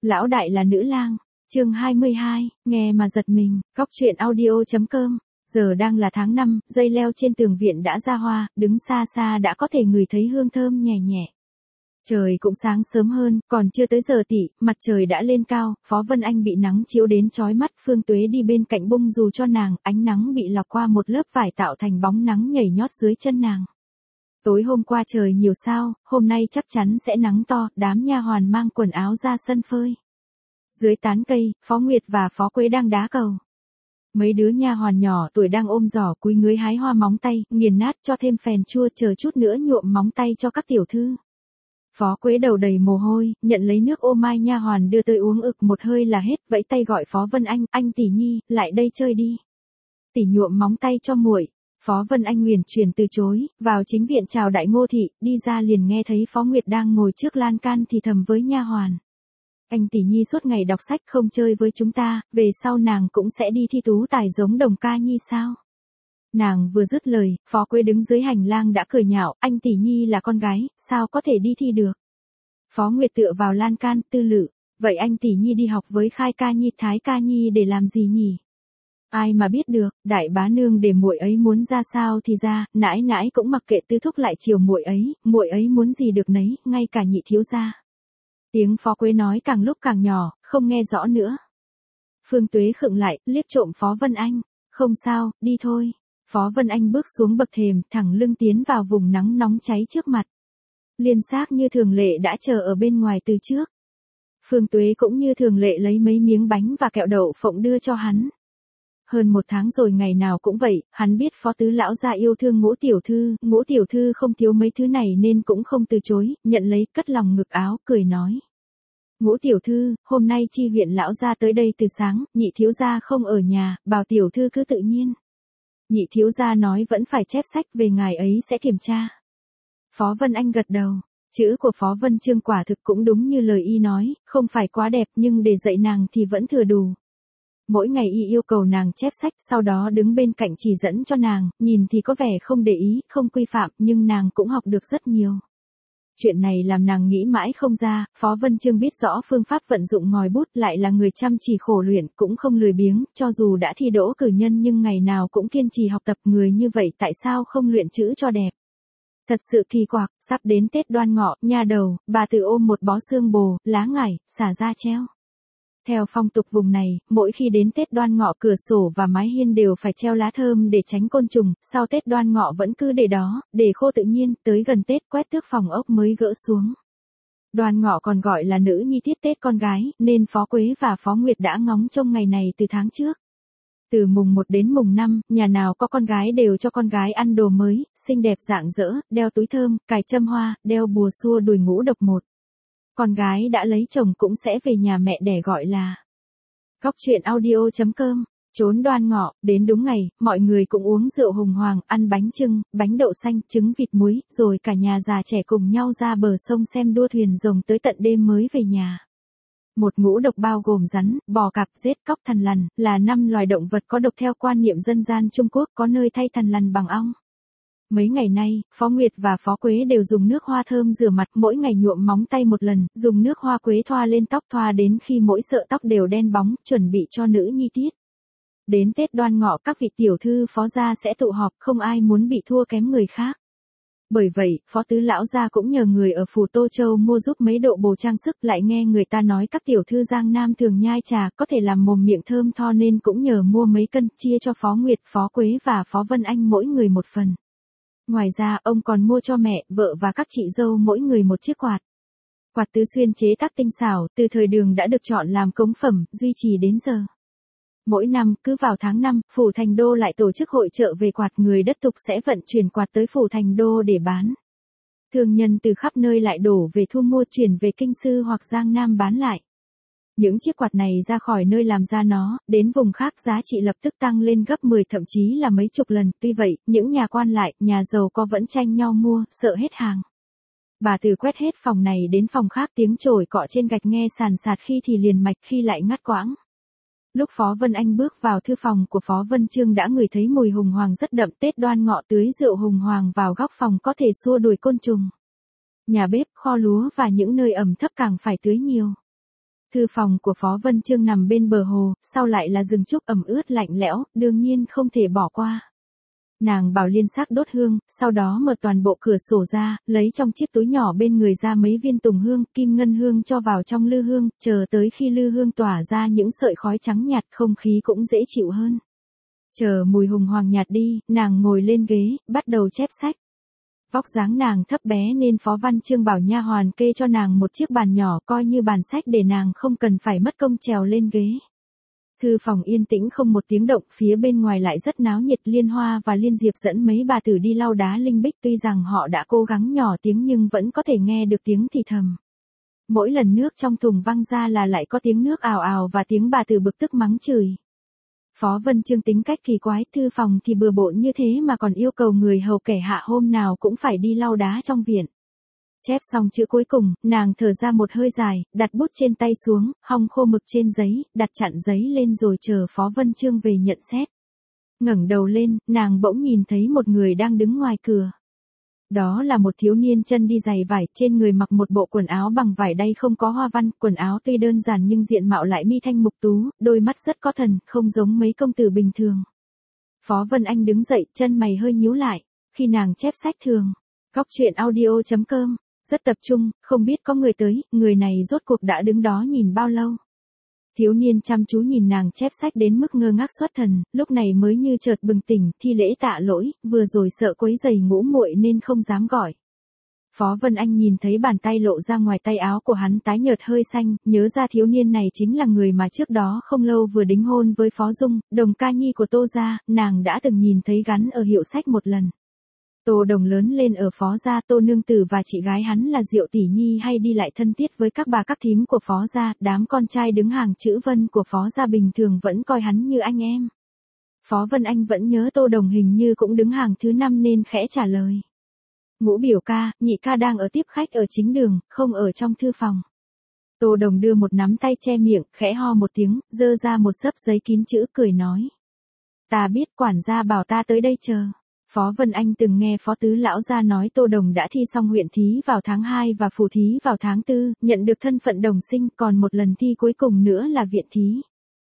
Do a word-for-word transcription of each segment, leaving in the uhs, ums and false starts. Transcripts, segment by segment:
Lão đại là nữ lang, chương hai mươi hai, nghe mà giật mình, Cóc truyện audio chấm com. Giờ đang là tháng năm, dây leo trên tường viện đã ra hoa, đứng xa xa đã có thể ngửi thấy hương thơm nhẹ nhẹ. Trời cũng sáng sớm hơn, còn chưa tới giờ tỉ, mặt trời đã lên cao, Phó Vân Anh bị nắng chiếu đến chói mắt, Phương Tuế đi bên cạnh bung dù cho nàng, ánh nắng bị lọc qua một lớp vải tạo thành bóng nắng nhảy nhót dưới chân nàng. Tối hôm qua trời nhiều sao, hôm nay chắc chắn sẽ nắng to, đám nha hoàn mang quần áo ra sân phơi. Dưới tán cây, Phó Nguyệt và Phó Quế đang đá cầu. Mấy đứa nha hoàn nhỏ tuổi đang ôm giỏ cúi ngưới hái hoa móng tay, nghiền nát cho thêm phèn chua chờ chút nữa nhuộm móng tay cho các tiểu thư. Phó Quế đầu đầy mồ hôi, nhận lấy nước ô mai nha hoàn đưa tới uống ực một hơi là hết, vẫy tay gọi Phó Vân Anh, anh tỷ nhi, lại đây chơi đi. Tỷ nhuộm móng tay cho muội. Phó Vân Anh nguyền truyền từ chối, vào chính viện chào đại ngô thị, đi ra liền nghe thấy Phó Nguyệt đang ngồi trước lan can thì thầm với nha hoàn. Anh tỷ nhi suốt ngày đọc sách không chơi với chúng ta, về sau nàng cũng sẽ đi thi tú tài giống Đồng ca nhi sao? Nàng vừa dứt lời, Phó Quế đứng dưới hành lang đã cười nhạo, anh tỷ nhi là con gái, sao có thể đi thi được? Phó Nguyệt tựa vào lan can, tư lự, vậy anh tỷ nhi đi học với Khai ca nhi, Thái ca nhi để làm gì nhỉ? Ai mà biết được, đại bá nương để muội ấy muốn ra sao thì ra, nãi nãi cũng mặc kệ tư thúc lại chiều muội ấy, muội ấy muốn gì được nấy, ngay cả nhị thiếu gia. Tiếng Phó Quế nói càng lúc càng nhỏ, không nghe rõ nữa. Phương Tuế khựng lại, liếc trộm Phó Vân Anh, không sao, đi thôi. Phó Vân Anh bước xuống bậc thềm, thẳng lưng tiến vào vùng nắng nóng cháy trước mặt. Liên Xác như thường lệ đã chờ ở bên ngoài từ trước. Phương Tuế cũng như thường lệ lấy mấy miếng bánh và kẹo đậu phộng đưa cho hắn. Hơn một tháng rồi ngày nào cũng vậy, hắn biết Phó tứ lão gia yêu thương Ngũ tiểu thư, Ngũ tiểu thư không thiếu mấy thứ này nên cũng không từ chối, nhận lấy cất lòng ngực áo, cười nói. Ngũ tiểu thư, hôm nay chi huyện lão gia tới đây từ sáng, nhị thiếu gia không ở nhà, bảo tiểu thư cứ tự nhiên. Nhị thiếu gia nói vẫn phải chép sách về ngài ấy sẽ kiểm tra. Phó Vân Anh gật đầu, chữ của Phó Vân Trương quả thực cũng đúng như lời y nói, không phải quá đẹp nhưng để dạy nàng thì vẫn thừa đủ. Mỗi ngày y yêu cầu nàng chép sách, sau đó đứng bên cạnh chỉ dẫn cho nàng, nhìn thì có vẻ không để ý, không quy phạm, nhưng nàng cũng học được rất nhiều. Chuyện này làm nàng nghĩ mãi không ra, Phó Vân Trương biết rõ phương pháp vận dụng ngòi bút, lại là người chăm chỉ khổ luyện, cũng không lười biếng, cho dù đã thi đỗ cử nhân nhưng ngày nào cũng kiên trì học tập, người như vậy tại sao không luyện chữ cho đẹp. Thật sự kỳ quặc, sắp đến Tết Đoan Ngọ, nha đầu, bà tự ôm một bó xương bồ, lá ngải, xả ra treo. Theo phong tục vùng này, mỗi khi đến Tết Đoan Ngọ cửa sổ và mái hiên đều phải treo lá thơm để tránh côn trùng, sau Tết Đoan Ngọ vẫn cứ để đó, để khô tự nhiên, tới gần Tết quét tước phòng ốc mới gỡ xuống. Đoan Ngọ còn gọi là nữ nhi tiết Tết con gái, nên Phó Quế và Phó Nguyệt đã ngóng trông ngày này từ tháng trước. Từ mùng một đến mùng năm, nhà nào có con gái đều cho con gái ăn đồ mới, xinh đẹp rạng rỡ, đeo túi thơm, cài châm hoa, đeo bùa xua đuổi ngũ độc một. Con gái đã lấy chồng cũng sẽ về nhà mẹ đẻ gọi là Cóc truyện audio chấm com. Trốn Đoan Ngọ, đến đúng ngày, mọi người cũng uống rượu hùng hoàng, ăn bánh chưng, bánh đậu xanh, trứng vịt muối, rồi cả nhà già trẻ cùng nhau ra bờ sông xem đua thuyền rồng tới tận đêm mới về nhà. Một ngũ độc bao gồm rắn, bò cạp, rết, cóc, thằn lằn, là năm loài động vật có độc theo quan niệm dân gian Trung Quốc, có nơi thay thằn lằn bằng ong. Mấy ngày nay, Phó Nguyệt và Phó Quế đều dùng nước hoa thơm rửa mặt, mỗi ngày nhuộm móng tay một lần, dùng nước hoa quế thoa lên tóc, thoa đến khi mỗi sợi tóc đều đen bóng, chuẩn bị cho nữ nhi tiết. Đến Tết Đoan Ngọ các vị tiểu thư phó gia sẽ tụ họp, không ai muốn bị thua kém người khác. Bởi vậy, Phó tứ lão gia cũng nhờ người ở phủ Tô Châu mua giúp mấy độ bồ trang sức, lại nghe người ta nói các tiểu thư Giang Nam thường nhai trà, có thể làm mồm miệng thơm tho nên cũng nhờ mua mấy cân, chia cho Phó Nguyệt, Phó Quế và Phó Vân Anh mỗi người một phần. Ngoài ra, ông còn mua cho mẹ, vợ và các chị dâu mỗi người một chiếc quạt. Quạt tứ xuyên chế tác tinh xảo, từ thời Đường đã được chọn làm cống phẩm, duy trì đến giờ. Mỗi năm, cứ vào tháng năm, phủ Thành Đô lại tổ chức hội chợ về quạt, người đất Thục sẽ vận chuyển quạt tới phủ Thành Đô để bán. Thương nhân từ khắp nơi lại đổ về thu mua, chuyển về Kinh Sư hoặc Giang Nam bán lại. Những chiếc quạt này ra khỏi nơi làm ra nó, đến vùng khác giá trị lập tức tăng lên gấp mười thậm chí là mấy chục lần, tuy vậy, những nhà quan lại, nhà giàu có vẫn tranh nhau mua, sợ hết hàng. Bà từ quét hết phòng này đến phòng khác, tiếng chổi cọ trên gạch nghe sàn sạt, khi thì liền mạch, khi lại ngắt quãng. Lúc Phó Vân Anh bước vào thư phòng của Phó Vân Trương đã ngửi thấy mùi hùng hoàng rất đậm, Tết Đoan Ngọ tưới rượu hùng hoàng vào góc phòng có thể xua đuổi côn trùng. Nhà bếp, kho lúa và những nơi ẩm thấp càng phải tưới nhiều. Thư phòng của Phó Vân Chương nằm bên bờ hồ, sau lại là rừng trúc ẩm ướt lạnh lẽo, đương nhiên không thể bỏ qua. Nàng bảo Liên Sắc đốt hương, sau đó mở toàn bộ cửa sổ ra, lấy trong chiếc túi nhỏ bên người ra mấy viên tùng hương, kim ngân hương cho vào trong lư hương, chờ tới khi lư hương tỏa ra những sợi khói trắng nhạt, không khí cũng dễ chịu hơn. Chờ mùi hùng hoàng nhạt đi, nàng ngồi lên ghế, bắt đầu chép sách. Vóc dáng nàng thấp bé nên Phó Văn Chương bảo nha hoàn kê cho nàng một chiếc bàn nhỏ coi như bàn sách để nàng không cần phải mất công trèo lên ghế. Thư phòng yên tĩnh không một tiếng động, phía bên ngoài lại rất náo nhiệt. Liên Hoa và Liên Diệp dẫn mấy bà tử đi lau đá linh bích, tuy rằng họ đã cố gắng nhỏ tiếng nhưng vẫn có thể nghe được tiếng thì thầm. Mỗi lần nước trong thùng văng ra là lại có tiếng nước ào ào và tiếng bà tử bực tức mắng chửi. Phó Vân Chương tính cách kỳ quái, thư phòng thì bừa bộn như thế mà còn yêu cầu người hầu kẻ hạ hôm nào cũng phải đi lau đá trong viện. Chép xong chữ cuối cùng, nàng thở ra một hơi dài, đặt bút trên tay xuống, hong khô mực trên giấy, đặt chặn giấy lên rồi chờ Phó Vân Chương về nhận xét. Ngẩng đầu lên, nàng bỗng nhìn thấy một người đang đứng ngoài cửa. Đó là một thiếu niên chân đi giày vải, trên người mặc một bộ quần áo bằng vải đay không có hoa văn, quần áo tuy đơn giản nhưng diện mạo lại mi thanh mục tú, đôi mắt rất có thần, không giống mấy công tử bình thường. Phó Vân Anh đứng dậy, chân mày hơi nhíu lại, khi nàng chép sách thường. Góc truyện audio chấm com, rất tập trung, không biết có người tới, người này rốt cuộc đã đứng đó nhìn bao lâu. Thiếu niên chăm chú nhìn nàng chép sách đến mức ngơ ngác xuất thần, lúc này mới như chợt bừng tỉnh, thi lễ tạ lỗi, vừa rồi sợ quấy rầy ngũ muội nên không dám gọi. Phó Vân Anh nhìn thấy bàn tay lộ ra ngoài tay áo của hắn tái nhợt hơi xanh, nhớ ra thiếu niên này chính là người mà trước đó không lâu vừa đính hôn với Phó Dung, đồng ca nhi của Tô gia, nàng đã từng nhìn thấy gắn ở hiệu sách một lần. Tô Đồng lớn lên ở Phó gia, Tô nương tử và chị gái hắn là Diệu tỷ nhi hay đi lại thân thiết với các bà các thím của Phó gia, đám con trai đứng hàng chữ Vân của Phó gia bình thường vẫn coi hắn như anh em. Phó Vân Anh vẫn nhớ Tô Đồng hình như cũng đứng hàng thứ năm nên khẽ trả lời. Ngũ biểu ca, nhị ca đang ở tiếp khách ở chính đường, không ở trong thư phòng. Tô Đồng đưa một nắm tay che miệng, khẽ ho một tiếng, dơ ra một xấp giấy kín chữ cười nói. Ta biết, quản gia bảo ta tới đây chờ. Phó Vân Anh từng nghe Phó Tứ Lão gia nói Tô Đồng đã thi xong huyện thí vào tháng hai và phủ thí vào tháng tư, nhận được thân phận đồng sinh, còn một lần thi cuối cùng nữa là viện thí.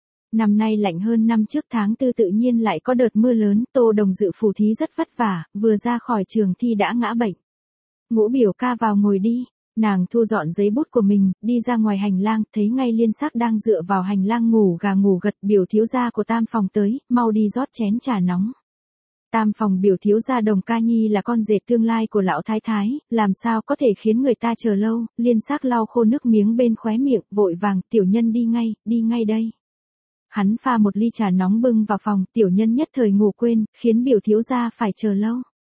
Năm nay lạnh hơn năm trước, tháng tư tự nhiên lại có đợt mưa lớn, Tô Đồng dự phủ thí rất vất vả, vừa ra khỏi trường thi đã ngã bệnh. Ngũ biểu ca vào ngồi đi. Nàng thu dọn giấy bút của mình, đi ra ngoài hành lang, thấy ngay Liên Sắc đang dựa vào hành lang ngủ gà ngủ gật. Biểu thiếu gia của tam phòng tới, mau đi rót chén trà nóng. Tam phòng biểu thiếu gia Đồng ca nhi là con rể tương lai của lão thái thái, làm sao có thể khiến người ta chờ lâu. Liên Sắc lau khô nước miếng bên khóe miệng, vội vàng, tiểu nhân đi ngay, đi ngay đây. Hắn pha một ly trà nóng bưng vào phòng, tiểu nhân nhất thời ngủ quên, khiến biểu thiếu gia phải chờ lâu.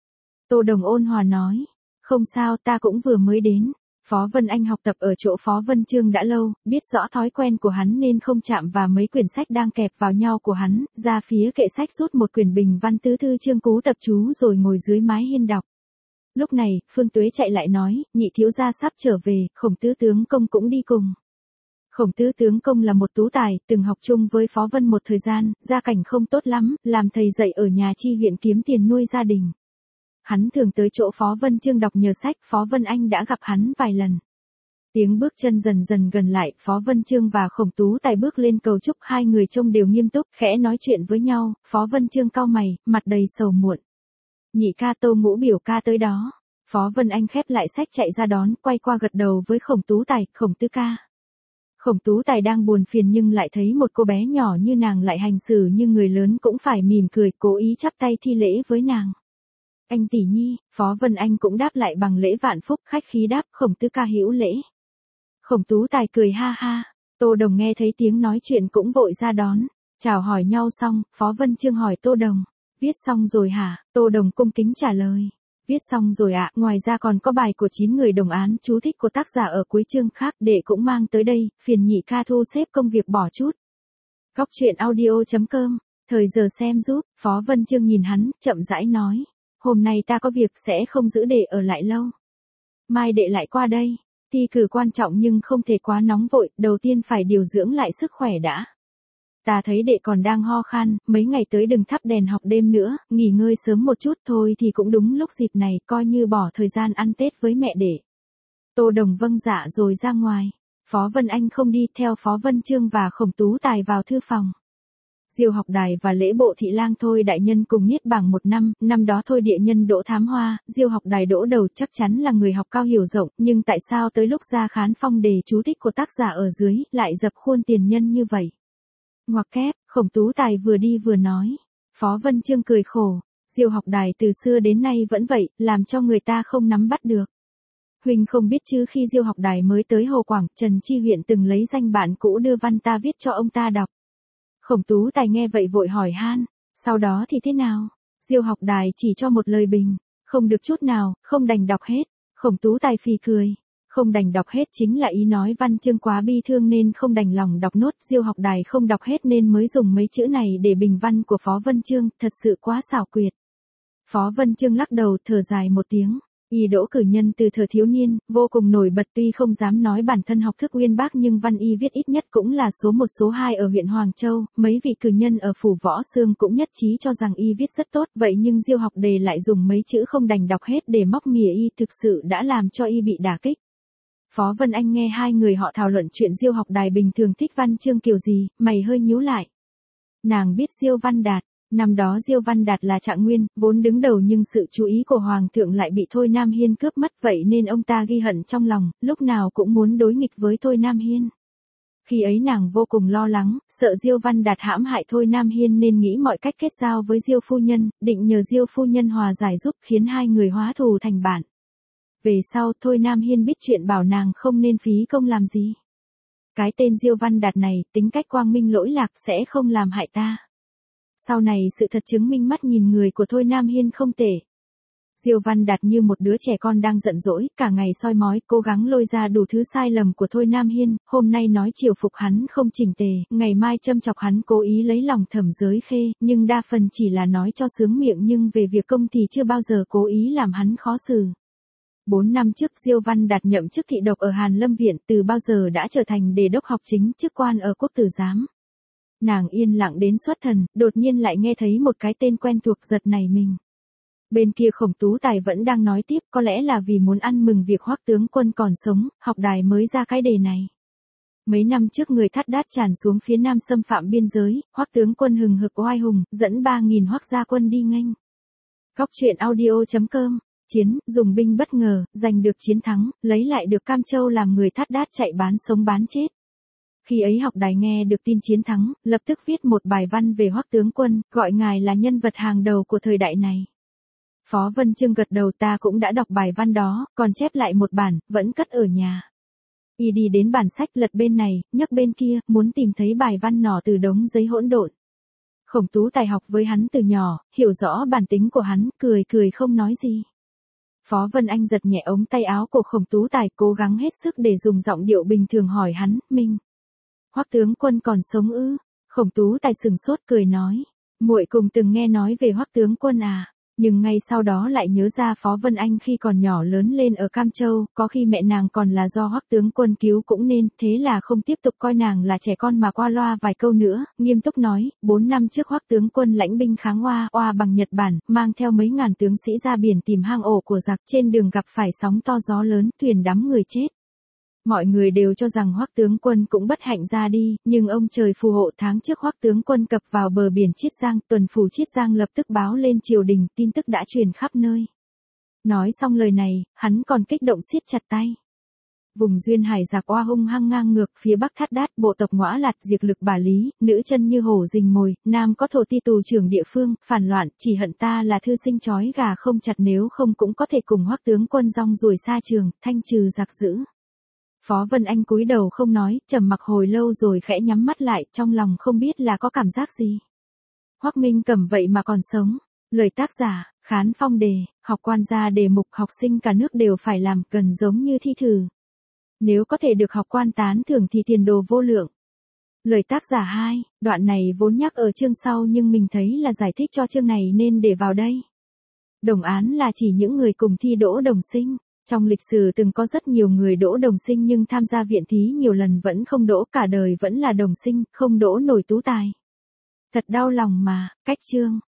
Tô Đồng ôn hòa nói, không sao, ta cũng vừa mới đến. Phó Vân Anh học tập ở chỗ Phó Vân Chương đã lâu, biết rõ thói quen của hắn nên không chạm vào mấy quyển sách đang kẹp vào nhau của hắn, ra phía kệ sách rút một quyển bình văn tứ thư chương cú tập chú rồi ngồi dưới mái hiên đọc. Lúc này, Phương Tuế chạy lại nói, nhị thiếu gia sắp trở về, Khổng tứ tướng công cũng đi cùng. Khổng tứ tướng công là một tú tài, từng học chung với Phó Vân một thời gian, gia cảnh không tốt lắm, làm thầy dạy ở nhà chi huyện kiếm tiền nuôi gia đình. Hắn thường tới chỗ Phó Vân Chương đọc nhờ sách, Phó Vân Anh đã gặp hắn vài lần. Tiếng bước chân dần dần gần lại, Phó Vân Chương và Khổng Tú Tài bước lên cầu trúc, hai người trông đều nghiêm túc, khẽ nói chuyện với nhau. Phó Vân Chương cau mày, mặt đầy sầu muộn. Nhị ca Tô Ngũ biểu ca tới đó. Phó Vân Anh khép lại sách chạy ra đón, quay qua gật đầu với Khổng Tú Tài, Khổng tứ ca. Khổng Tú Tài đang buồn phiền nhưng lại thấy một cô bé nhỏ như nàng lại hành xử như người lớn cũng phải mỉm cười, cố ý chắp tay thi lễ với nàng. Anh tỷ nhi, Phó Vân Anh cũng đáp lại bằng lễ vạn phúc, khách khí đáp, Khổng tứ ca hữu lễ. Khổng Tú Tài cười ha ha, Tô Đồng nghe thấy tiếng nói chuyện cũng vội ra đón, chào hỏi nhau xong, Phó Vân Chương hỏi Tô Đồng, viết xong rồi hả? Tô Đồng cung kính trả lời, viết xong rồi ạ, ngoài ra còn có bài của chín người đồng án, chú thích của tác giả ở cuối chương khác, đệ cũng mang tới đây, phiền nhị ca thu xếp công việc bỏ chút. Góc truyện audio chấm com, thời giờ xem giúp, Phó Vân Chương nhìn hắn, chậm rãi nói. Hôm nay ta có việc sẽ không giữ đệ ở lại lâu. Mai đệ lại qua đây. Thi cử quan trọng nhưng không thể quá nóng vội, đầu tiên phải điều dưỡng lại sức khỏe đã. Ta thấy đệ còn đang ho khan, mấy ngày tới đừng thắp đèn học đêm nữa, nghỉ ngơi sớm một chút thôi thì cũng đúng lúc dịp này, coi như bỏ thời gian ăn Tết với mẹ đệ. Tô Đồng vâng dạ rồi ra ngoài. Phó Vân Anh không đi, theo Phó Vân Chương và Khổng Tú Tài vào thư phòng. Diêu Học Đài và lễ bộ thị lang Thôi đại nhân cùng niết bảng một năm, năm đó Thôi địa nhân đỗ thám hoa, Diêu Học Đài đỗ đầu, chắc chắn là người học cao hiểu rộng, nhưng tại sao tới lúc ra khán phong đề chú thích của tác giả ở dưới, lại dập khuôn tiền nhân như vậy? Ngoặc kép, Khổng Tú Tài vừa đi vừa nói. Phó Vân Chương cười khổ, Diêu Học Đài từ xưa đến nay vẫn vậy, làm cho người ta không nắm bắt được. Huynh không biết chứ, khi Diêu Học Đài mới tới Hồ Quảng, Trần Chi huyện từng lấy danh bạn cũ đưa văn ta viết cho ông ta đọc. Khổng Tú Tài nghe vậy vội hỏi han, sau đó thì thế nào? Diêu Học Đài chỉ cho một lời bình, không được chút nào, không đành đọc hết. Khổng Tú Tài phì cười, không đành đọc hết chính là ý nói văn chương quá bi thương nên không đành lòng đọc nốt. Diêu Học Đài không đọc hết nên mới dùng mấy chữ này để bình văn của Phó Vân Chương, thật sự quá xảo quyệt. Phó Vân Chương lắc đầu thở dài một tiếng. Y đỗ cử nhân từ thời thiếu niên, vô cùng nổi bật, tuy không dám nói bản thân học thức uyên bác nhưng văn y viết ít nhất cũng là số một số hai ở huyện Hoàng Châu, mấy vị cử nhân ở phủ Võ Xương cũng nhất trí cho rằng y viết rất tốt, vậy nhưng Diêu Học Đề lại dùng mấy chữ không đành đọc hết để móc mỉa y, thực sự đã làm cho y bị đả kích. Phó Vân Anh nghe hai người họ thảo luận chuyện Diêu Học Đài bình thường thích văn chương kiểu gì, mày hơi nhíu lại. Nàng biết Diêu Văn Đạt. Năm đó Diêu Văn Đạt là trạng nguyên, vốn đứng đầu nhưng sự chú ý của Hoàng thượng lại bị Thôi Nam Hiên cướp mất, vậy nên ông ta ghi hận trong lòng, lúc nào cũng muốn đối nghịch với Thôi Nam Hiên. Khi ấy nàng vô cùng lo lắng, sợ Diêu Văn Đạt hãm hại Thôi Nam Hiên nên nghĩ mọi cách kết giao với Diêu phu nhân, định nhờ Diêu phu nhân hòa giải giúp khiến hai người hóa thù thành bạn. Về sau Thôi Nam Hiên biết chuyện bảo nàng không nên phí công làm gì. Cái tên Diêu Văn Đạt này, tính cách quang minh lỗi lạc, sẽ không làm hại ta. Sau này sự thật chứng minh mắt nhìn người của Thôi Nam Hiên không tệ. Diêu Văn Đạt như một đứa trẻ con đang giận dỗi, cả ngày soi mói, cố gắng lôi ra đủ thứ sai lầm của Thôi Nam Hiên, hôm nay nói chiều phục hắn không chỉnh tề, ngày mai châm chọc hắn cố ý lấy lòng Thẩm Giới Khê, nhưng đa phần chỉ là nói cho sướng miệng nhưng về việc công thì chưa bao giờ cố ý làm hắn khó xử. Bốn năm trước Diêu Văn Đạt nhậm chức thị độc ở Hàn Lâm Viện, từ bao giờ đã trở thành đề đốc học chính, chức quan ở Quốc Tử Giám. Nàng yên lặng đến xuất thần, đột nhiên lại nghe thấy một cái tên quen thuộc, giật nảy mình. Bên kia Khổng Tú Tài vẫn đang nói tiếp, có lẽ là vì muốn ăn mừng việc Hoắc tướng quân còn sống, Học Đài mới ra cái đề này. Mấy năm trước người Thát Đát tràn xuống phía nam xâm phạm biên giới, Hoắc tướng quân hừng hực oai hùng, dẫn ba nghìn Hoắc gia quân đi nghênh. Cóc truyện audio chấm com, chiến, dùng binh bất ngờ, giành được chiến thắng, lấy lại được Cam Châu làm người Thát Đát chạy bán sống bán chết. Khi ấy Học Đài nghe được tin chiến thắng, lập tức viết một bài văn về Hoắc tướng quân, gọi ngài là nhân vật hàng đầu của thời đại này. Phó Vân Chương gật đầu, ta cũng đã đọc bài văn đó, còn chép lại một bản, vẫn cất ở nhà. Y đi đến bản sách, lật bên này, nhấc bên kia, muốn tìm thấy bài văn nọ từ đống giấy hỗn độn. Khổng Tú Tài học với hắn từ nhỏ, hiểu rõ bản tính của hắn, cười cười không nói gì. Phó Vân Anh giật nhẹ ống tay áo của Khổng Tú Tài, cố gắng hết sức để dùng giọng điệu bình thường hỏi hắn, Minh. Hoắc tướng quân còn sống ư? Khổng Tú Tài sừng sốt cười nói, muội cùng từng nghe nói về Hoắc tướng quân à, nhưng ngay sau đó lại nhớ ra Phó Vân Anh khi còn nhỏ lớn lên ở Cam Châu, có khi mẹ nàng còn là do Hoắc tướng quân cứu cũng nên, thế là không tiếp tục coi nàng là trẻ con mà qua loa vài câu nữa, nghiêm túc nói, bốn năm trước Hoắc tướng quân lãnh binh kháng Oa, Oa bằng Nhật Bản, mang theo mấy ngàn tướng sĩ ra biển tìm hang ổ của giặc, trên đường gặp phải sóng to gió lớn, thuyền đắm người chết. Mọi người đều cho rằng Hoắc tướng quân cũng bất hạnh ra đi, nhưng ông trời phù hộ, tháng trước Hoắc tướng quân cập vào bờ biển Chiết Giang, tuần phủ Chiết Giang lập tức báo lên triều đình, tin tức đã truyền khắp nơi. Nói xong lời này, hắn còn kích động siết chặt tay. Vùng duyên hải giặc Oa hung hăng ngang ngược, phía bắc Thát Đát, bộ tộc Ngõa Lạt, diệt lực Bà Lý, nữ chân như hổ rình mồi, nam có thổ ti tù trưởng địa phương, phản loạn, chỉ hận ta là thư sinh chói gà không chặt, nếu không cũng có thể cùng Hoắc tướng quân rong ruổi xa trường, thanh trừ giặc dữ. Phó Vân Anh cúi đầu không nói, trầm mặc hồi lâu rồi khẽ nhắm mắt lại, trong lòng không biết là có cảm giác gì. Hoắc Minh Cẩm vậy mà còn sống. Lời tác giả, Khán Phong đề, học quan gia đề mục học sinh cả nước đều phải làm, cần giống như thi thử. Nếu có thể được học quan tán thưởng thì tiền đồ vô lượng. Lời tác giả hai, đoạn này vốn nhắc ở chương sau nhưng mình thấy là giải thích cho chương này nên để vào đây. Đồng án là chỉ những người cùng thi đỗ đồng sinh. Trong lịch sử từng có rất nhiều người đỗ đồng sinh nhưng tham gia viện thí nhiều lần vẫn không đỗ, cả đời vẫn là đồng sinh, không đỗ nổi tú tài. Thật đau lòng mà, cách chương.